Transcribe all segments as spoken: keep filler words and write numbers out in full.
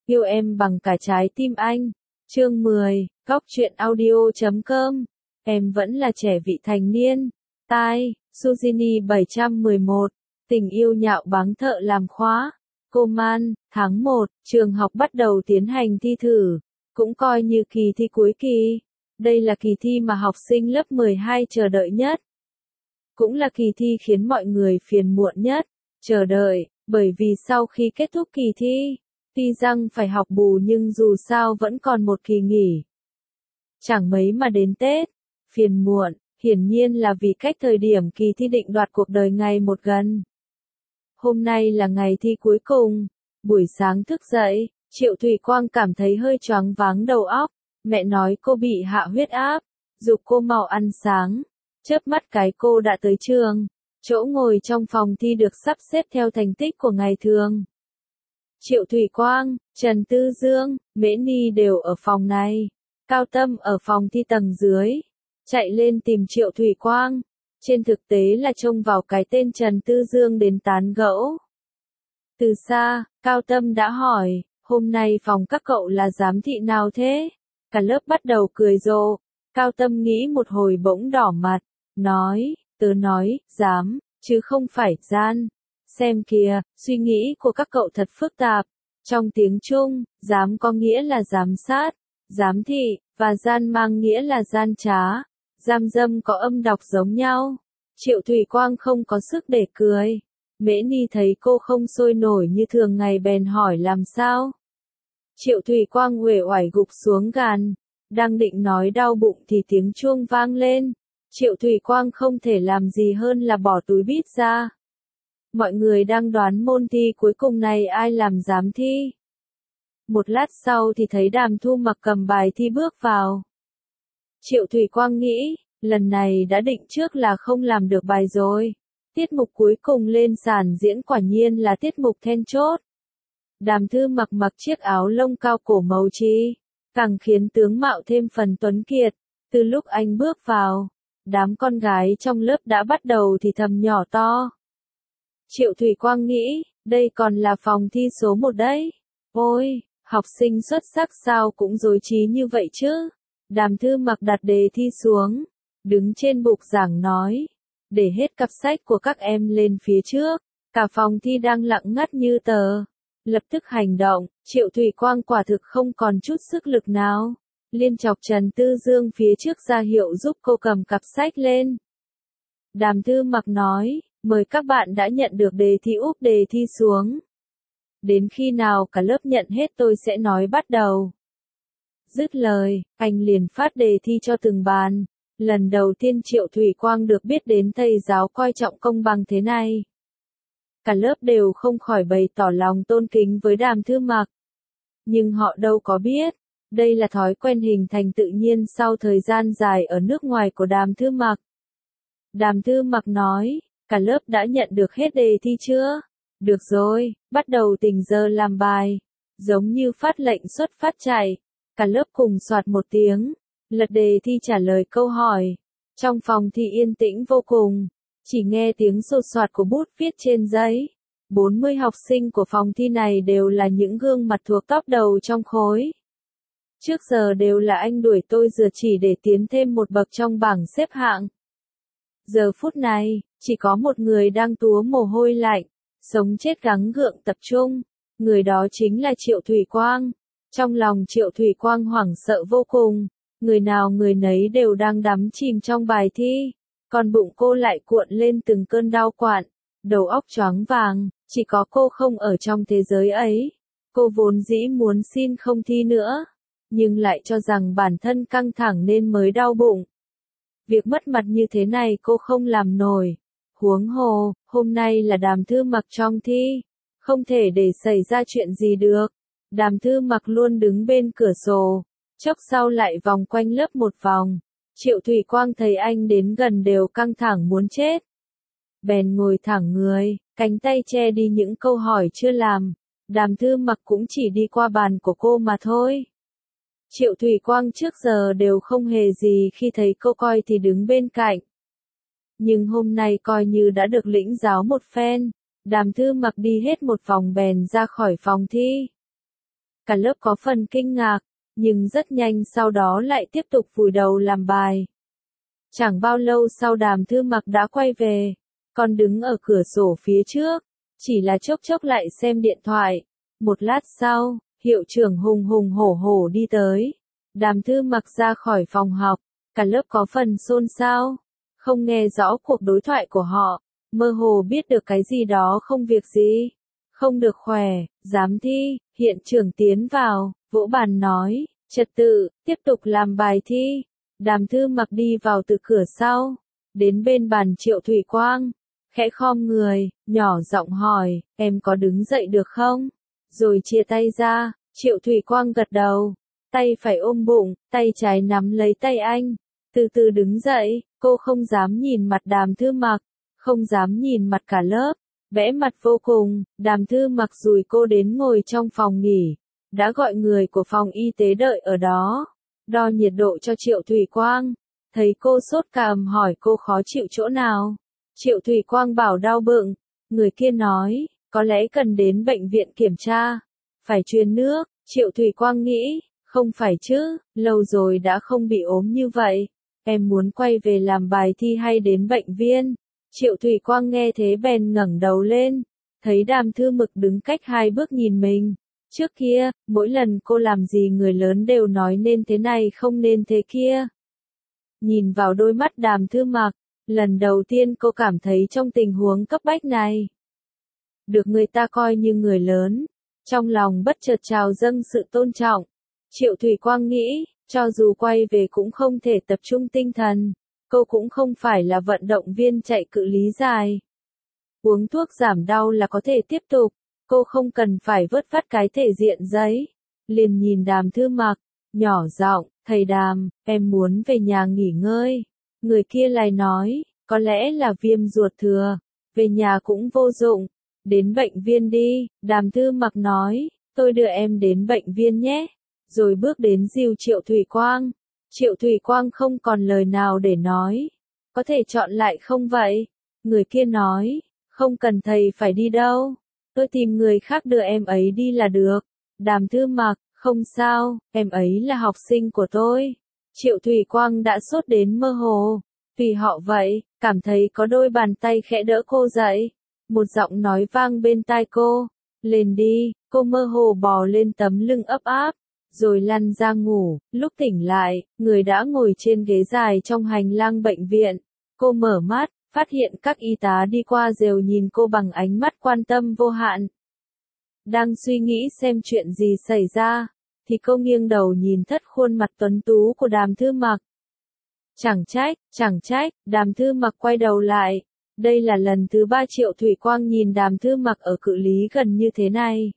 Yêu em bằng cả trái tim anh. Chương mười, Góc truyện audio chấm com. Em vẫn là trẻ vị thành niên. Tai, Suzini bảy trăm mười một. Tình yêu nhạo báng thợ làm khóa. Cô Man, tháng một, trường học bắt đầu tiến hành thi thử. Cũng coi như kỳ thi cuối kỳ. Đây là kỳ thi mà học sinh lớp mười hai chờ đợi nhất. Cũng là kỳ thi khiến mọi người phiền muộn nhất. Chờ đợi, bởi vì sau khi kết thúc kỳ thi, tuy rằng phải học bù nhưng dù sao vẫn còn một kỳ nghỉ. Chẳng mấy mà đến Tết, phiền muộn, hiển nhiên là vì cách thời điểm kỳ thi định đoạt cuộc đời ngày một gần. Hôm nay là ngày thi cuối cùng, buổi sáng thức dậy, Triệu Thủy Quang cảm thấy hơi choáng váng đầu óc, mẹ nói cô bị hạ huyết áp, giục cô mau ăn sáng, chớp mắt cái cô đã tới trường, chỗ ngồi trong phòng thi được sắp xếp theo thành tích của ngày thường. Triệu Thủy Quang, Trần Tư Dương, Mễ Ni đều ở phòng này, Cao Tâm ở phòng thi tầng dưới, chạy lên tìm Triệu Thủy Quang, trên thực tế là trông vào cái tên Trần Tư Dương đến tán gẫu. Từ xa, Cao Tâm đã hỏi, hôm nay phòng các cậu là giám thị nào thế? Cả lớp bắt đầu cười rộ, Cao Tâm nghĩ một hồi bỗng đỏ mặt, nói, tớ nói, giám, chứ không phải gian. Xem kìa, suy nghĩ của các cậu thật phức tạp. Trong tiếng Trung, giám có nghĩa là giám sát, giám thị, và gian mang nghĩa là gian trá. Giam dâm có âm đọc giống nhau. Triệu Thủy Quang không có sức để cười. Mễ Ni thấy cô không sôi nổi như thường ngày bèn hỏi làm sao. Triệu Thủy Quang uể oải gục xuống gàn. Đang định nói đau bụng thì tiếng chuông vang lên. Triệu Thủy Quang không thể làm gì hơn là bỏ túi bít ra. Mọi người đang đoán môn thi cuối cùng này ai làm giám thi. Một lát sau thì thấy Đàm Thu Mặc cầm bài thi bước vào. Triệu Thủy Quang nghĩ, lần này đã định trước là không làm được bài rồi. Tiết mục cuối cùng lên sàn diễn quả nhiên là tiết mục then chốt. Đàm Thư Mặc mặc chiếc áo lông cao cổ màu chi, càng khiến tướng mạo thêm phần tuấn kiệt. Từ lúc anh bước vào, đám con gái trong lớp đã bắt đầu thì thầm nhỏ to. Triệu Thủy Quang nghĩ, đây còn là phòng thi số một đấy. Ôi, học sinh xuất sắc sao cũng dối trí như vậy chứ. Đàm Thư Mặc đặt đề thi xuống, đứng trên bục giảng nói, để hết cặp sách của các em lên phía trước. Cả phòng thi đang lặng ngắt như tờ. Lập tức hành động, Triệu Thủy Quang quả thực không còn chút sức lực nào. Liên chọc Trần Tư Dương phía trước ra hiệu giúp cô cầm cặp sách lên. Đàm Thư Mặc nói, mời các bạn đã nhận được đề thi úp đề thi xuống. Đến khi nào cả lớp nhận hết tôi sẽ nói bắt đầu. Dứt lời, anh liền phát đề thi cho từng bàn. Lần đầu tiên Triệu Thủy Quang được biết đến thầy giáo coi trọng công bằng thế này. Cả lớp đều không khỏi bày tỏ lòng tôn kính với Đàm Thư Mặc. Nhưng họ đâu có biết, đây là thói quen hình thành tự nhiên sau thời gian dài ở nước ngoài của Đàm Thư Mặc. Đàm Thư Mặc nói, cả lớp đã nhận được hết đề thi chưa? Được rồi, bắt đầu tỉnh giờ làm bài. Giống như phát lệnh xuất phát chạy. Cả lớp cùng soạt một tiếng, lật đề thi trả lời câu hỏi. Trong phòng thi yên tĩnh vô cùng, chỉ nghe tiếng sột soạt của bút viết trên giấy. bốn mươi học sinh của phòng thi này đều là những gương mặt thuộc top đầu trong khối. Trước giờ đều là anh đuổi tôi rửa chỉ để tiến thêm một bậc trong bảng xếp hạng. Giờ phút này, chỉ có một người đang túa mồ hôi lạnh, sống chết gắng gượng tập trung. Người đó chính là Triệu Thủy Quang. Trong lòng Triệu Thủy Quang hoảng sợ vô cùng, người nào người nấy đều đang đắm chìm trong bài thi, còn bụng cô lại cuộn lên từng cơn đau quặn, đầu óc choáng vàng, chỉ có cô không ở trong thế giới ấy. Cô vốn dĩ muốn xin không thi nữa, nhưng lại cho rằng bản thân căng thẳng nên mới đau bụng. Việc mất mặt như thế này cô không làm nổi. Huống hồ, hôm nay là Đàm Thư Mặc trong thi, không thể để xảy ra chuyện gì được. Đàm Thư Mặc luôn đứng bên cửa sổ, chốc sau lại vòng quanh lớp một vòng. Triệu Thủy Quang thấy anh đến gần đều căng thẳng muốn chết. Bèn ngồi thẳng người, cánh tay che đi những câu hỏi chưa làm. Đàm Thư Mặc cũng chỉ đi qua bàn của cô mà thôi. Triệu Thủy Quang trước giờ đều không hề gì khi thấy cô coi thì đứng bên cạnh. Nhưng hôm nay coi như đã được lĩnh giáo một phen. Đàm Thư Mặc đi hết một vòng bèn ra khỏi phòng thi. Cả lớp có phần kinh ngạc, nhưng rất nhanh sau đó lại tiếp tục vùi đầu làm bài. Chẳng bao lâu sau Đàm Thư Mặc đã quay về, còn đứng ở cửa sổ phía trước, chỉ là chốc chốc lại xem điện thoại. Một lát sau, hiệu trưởng hùng hùng hổ hổ đi tới. Đàm Thư Mặc ra khỏi phòng học, cả lớp có phần xôn xao, không nghe rõ cuộc đối thoại của họ, mơ hồ biết được cái gì đó không việc gì, không được khỏe. Giám thi, hiện trưởng tiến vào, vỗ bàn nói, trật tự, tiếp tục làm bài thi. Đàm Thư Mặc đi vào từ cửa sau, đến bên bàn Triệu Thủy Quang, khẽ khom người, nhỏ giọng hỏi, em có đứng dậy được không? Rồi chia tay ra. Triệu Thủy Quang gật đầu, tay phải ôm bụng, tay trái nắm lấy tay anh, từ từ đứng dậy. Cô không dám nhìn mặt Đàm Thư Mặc, không dám nhìn mặt cả lớp, bẽ mặt vô cùng. Đàm Thư Mặc dùi cô đến ngồi trong phòng nghỉ, đã gọi người của phòng y tế đợi ở đó, đo nhiệt độ cho Triệu Thủy Quang. Thấy cô sốt cảm hỏi cô khó chịu chỗ nào. Triệu Thủy Quang bảo đau bụng. Người kia nói, có lẽ cần đến bệnh viện kiểm tra, phải truyền nước. Triệu Thủy Quang nghĩ, không phải chứ, lâu rồi đã không bị ốm như vậy. Em muốn quay về làm bài thi hay đến bệnh viện? Triệu Thủy Quang nghe thế bèn ngẩng đầu lên, thấy Đàm Thư Mặc đứng cách hai bước nhìn mình. Trước kia, mỗi lần cô làm gì người lớn đều nói nên thế này không nên thế kia. Nhìn vào đôi mắt Đàm Thư Mặc, lần đầu tiên cô cảm thấy trong tình huống cấp bách này, được người ta coi như người lớn, trong lòng bất chợt trào dâng sự tôn trọng. Triệu Thủy Quang nghĩ, cho dù quay về cũng không thể tập trung tinh thần, cô cũng không phải là vận động viên chạy cự lý dài. Uống thuốc giảm đau là có thể tiếp tục, cô không cần phải vớt vát cái thể diện giấy. Liền nhìn Đàm Thư Mặc, nhỏ giọng, thầy Đàm, em muốn về nhà nghỉ ngơi. Người kia lại nói, có lẽ là viêm ruột thừa, về nhà cũng vô dụng, đến bệnh viện đi. Đàm Thư Mặc nói, tôi đưa em đến bệnh viện nhé, rồi bước đến dìu Triệu Thủy Quang. Triệu Thủy Quang không còn lời nào để nói, có thể chọn lại không vậy? Người kia nói, không cần thầy phải đi đâu, tôi tìm người khác đưa em ấy đi là được. Đàm Thư Mặc, không sao, em ấy là học sinh của tôi. Triệu Thủy Quang đã sốt đến mơ hồ, tùy họ vậy, cảm thấy có đôi bàn tay khẽ đỡ cô dậy. Một giọng nói vang bên tai cô, lên đi. Cô mơ hồ bò lên tấm lưng ấp áp, rồi lăn ra ngủ. Lúc tỉnh lại, người đã ngồi trên ghế dài trong hành lang bệnh viện. Cô mở mắt, phát hiện các y tá đi qua đều nhìn cô bằng ánh mắt quan tâm vô hạn. Đang suy nghĩ xem chuyện gì xảy ra, thì cô nghiêng đầu nhìn thất khuôn mặt tuấn tú của Đàm Thư Mặc. Chẳng trách, chẳng trách, Đàm Thư Mặc quay đầu lại. Đây là lần thứ ba Triệu Thủy Quang nhìn Đàm Thư Mặc ở cự ly gần như thế này.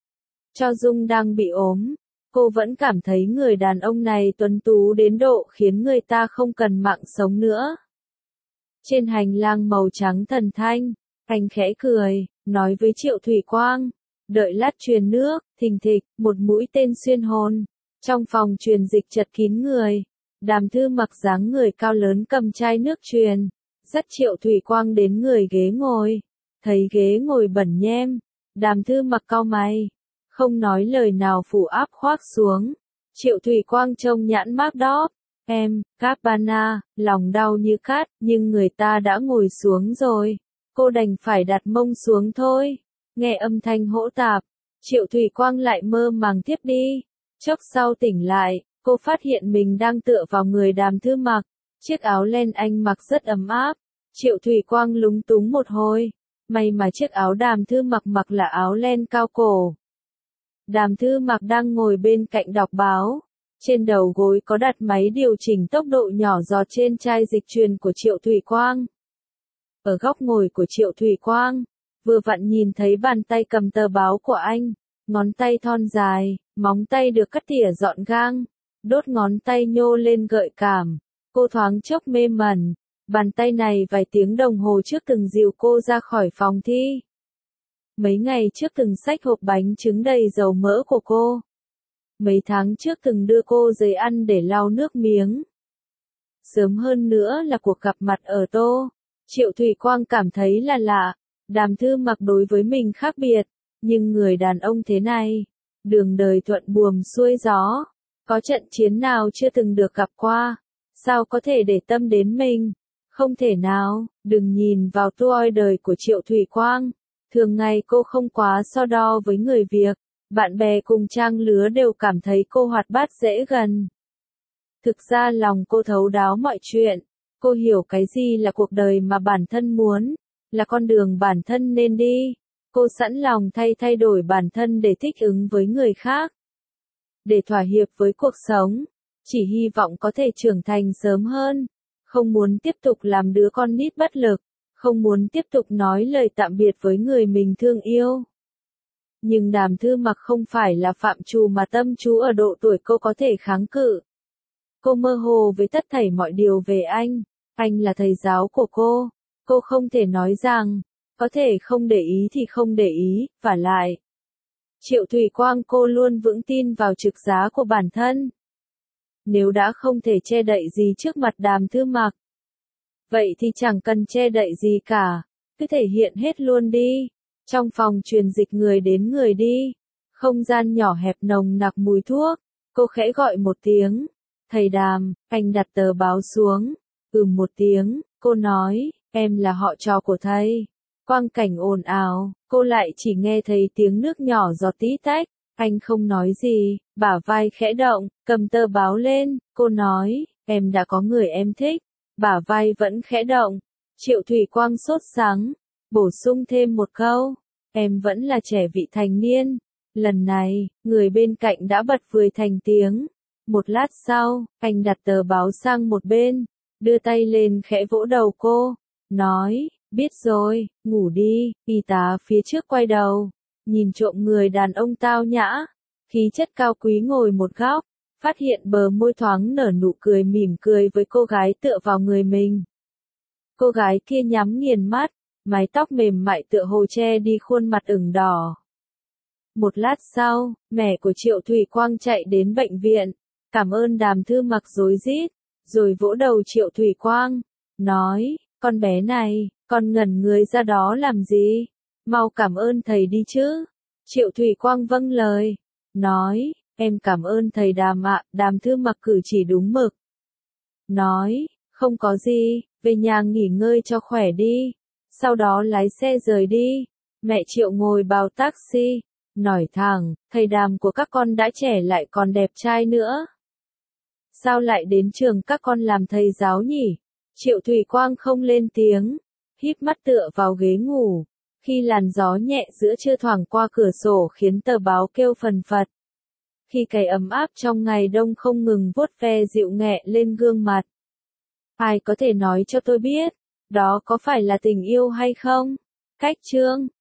Cho Dung đang bị ốm, cô vẫn cảm thấy người đàn ông này tuấn tú đến độ khiến người ta không cần mạng sống nữa. Trên hành lang màu trắng thần thanh, anh khẽ cười, nói với Triệu Thủy Quang, đợi lát truyền nước. Thình thịch, một mũi tên xuyên hồn. Trong phòng truyền dịch chật kín người, Đàm Thư Mặc dáng người cao lớn cầm chai nước truyền, dắt Triệu Thủy Quang đến người ghế ngồi. Thấy ghế ngồi bẩn nhem, Đàm Thư Mặc cau mày, không nói lời nào phủ áp khoác xuống. Triệu Thủy Quang trông nhãn mác đó, em, Gabbana, lòng đau như cát, nhưng người ta đã ngồi xuống rồi, cô đành phải đặt mông xuống thôi. Nghe âm thanh hỗn tạp, Triệu Thủy Quang lại mơ màng tiếp đi. Chốc sau tỉnh lại, cô phát hiện mình đang tựa vào người Đàm Thư Mặc. Chiếc áo len anh mặc rất ấm áp. Triệu Thủy Quang lúng túng một hồi. May mà chiếc áo Đàm Thư Mặc mặc là áo len cao cổ. Đàm Thư Mặc đang ngồi bên cạnh đọc báo. Trên đầu gối có đặt máy điều chỉnh tốc độ nhỏ giọt trên chai dịch truyền của Triệu Thủy Quang. Ở góc ngồi của Triệu Thủy Quang, vừa vặn nhìn thấy bàn tay cầm tờ báo của anh. Ngón tay thon dài, móng tay được cắt tỉa gọn gàng, đốt ngón tay nhô lên gợi cảm. Cô thoáng chốc mê mẩn, bàn tay này vài tiếng đồng hồ trước từng dìu cô ra khỏi phòng thi. Mấy ngày trước từng xách hộp bánh trứng đầy dầu mỡ của cô. Mấy tháng trước từng đưa cô giấy ăn để lau nước miếng. Sớm hơn nữa là cuộc gặp mặt ở Tô. Triệu Thủy Quang cảm thấy là lạ, Đàm Thư Mặc đối với mình khác biệt, nhưng người đàn ông thế này, đường đời thuận buồm xuôi gió. Có trận chiến nào chưa từng được gặp qua, sao có thể để tâm đến mình? Không thể nào, đừng nhìn vào tôi đời của Triệu Thủy Quang. Thường ngày cô không quá so đo với người việc, bạn bè cùng trang lứa đều cảm thấy cô hoạt bát dễ gần. Thực ra lòng cô thấu đáo mọi chuyện, cô hiểu cái gì là cuộc đời mà bản thân muốn, là con đường bản thân nên đi. Cô sẵn lòng thay thay đổi bản thân để thích ứng với người khác, để thỏa hiệp với cuộc sống, chỉ hy vọng có thể trưởng thành sớm hơn, không muốn tiếp tục làm đứa con nít bất lực, không muốn tiếp tục nói lời tạm biệt với người mình thương yêu. Nhưng Đàm Thư Mặc không phải là phạm trù mà tâm chú ở độ tuổi cô có thể kháng cự. Cô mơ hồ với tất thảy mọi điều về anh, anh là thầy giáo của cô, cô không thể nói rằng, có thể không để ý thì không để ý, vả lại. Triệu Thủy Quang cô luôn vững tin vào trực giá của bản thân. Nếu đã không thể che đậy gì trước mặt Đàm Thư Mặc, vậy thì chẳng cần che đậy gì cả, cứ thể hiện hết luôn đi. Trong phòng truyền dịch người đến người đi, không gian nhỏ hẹp nồng nặc mùi thuốc, cô khẽ gọi một tiếng, thầy Đàm, anh đặt tờ báo xuống, ừm một tiếng, cô nói, em là họ trò của thầy. Quang cảnh ồn ào, cô lại chỉ nghe thấy tiếng nước nhỏ giọt tí tách, anh không nói gì, bả vai khẽ động, cầm tờ báo lên, cô nói, em đã có người em thích, bả vai vẫn khẽ động. Triệu Thủy Quang sốt sắng, bổ sung thêm một câu, em vẫn là trẻ vị thành niên. Lần này, người bên cạnh đã bật cười thành tiếng. Một lát sau, anh đặt tờ báo sang một bên, đưa tay lên khẽ vỗ đầu cô, nói, biết rồi, ngủ đi. Y tá phía trước quay đầu, nhìn trộm người đàn ông tao nhã, khí chất cao quý ngồi một góc, phát hiện bờ môi thoáng nở nụ cười mỉm cười với cô gái tựa vào người mình. Cô gái kia nhắm nghiền mắt, mái tóc mềm mại tựa hồ che đi khuôn mặt ửng đỏ. Một lát sau, mẹ của Triệu Thủy Quang chạy đến bệnh viện, cảm ơn Đàm Thư Mặc rối rít, rồi vỗ đầu Triệu Thủy Quang, nói, con bé này, con ngẩn người ra đó làm gì? Mau cảm ơn thầy đi chứ. Triệu Thủy Quang vâng lời, nói, em cảm ơn thầy Đàm ạ. Đàm Thư Mặc cử chỉ đúng mực, nói, không có gì, về nhà nghỉ ngơi cho khỏe đi. Sau đó lái xe rời đi. Mẹ Triệu ngồi vào taxi, nói thẳng, thầy Đàm của các con đã trẻ lại còn đẹp trai nữa. Sao lại đến trường các con làm thầy giáo nhỉ? Triệu Thủy Quang không lên tiếng, híp mắt tựa vào ghế ngủ. Khi làn gió nhẹ giữa trưa thoảng qua cửa sổ khiến tờ báo kêu phần phật. Khi cái ấm áp trong ngày đông không ngừng vuốt ve dịu nhẹ lên gương mặt. Ai có thể nói cho tôi biết, đó có phải là tình yêu hay không? Cách chương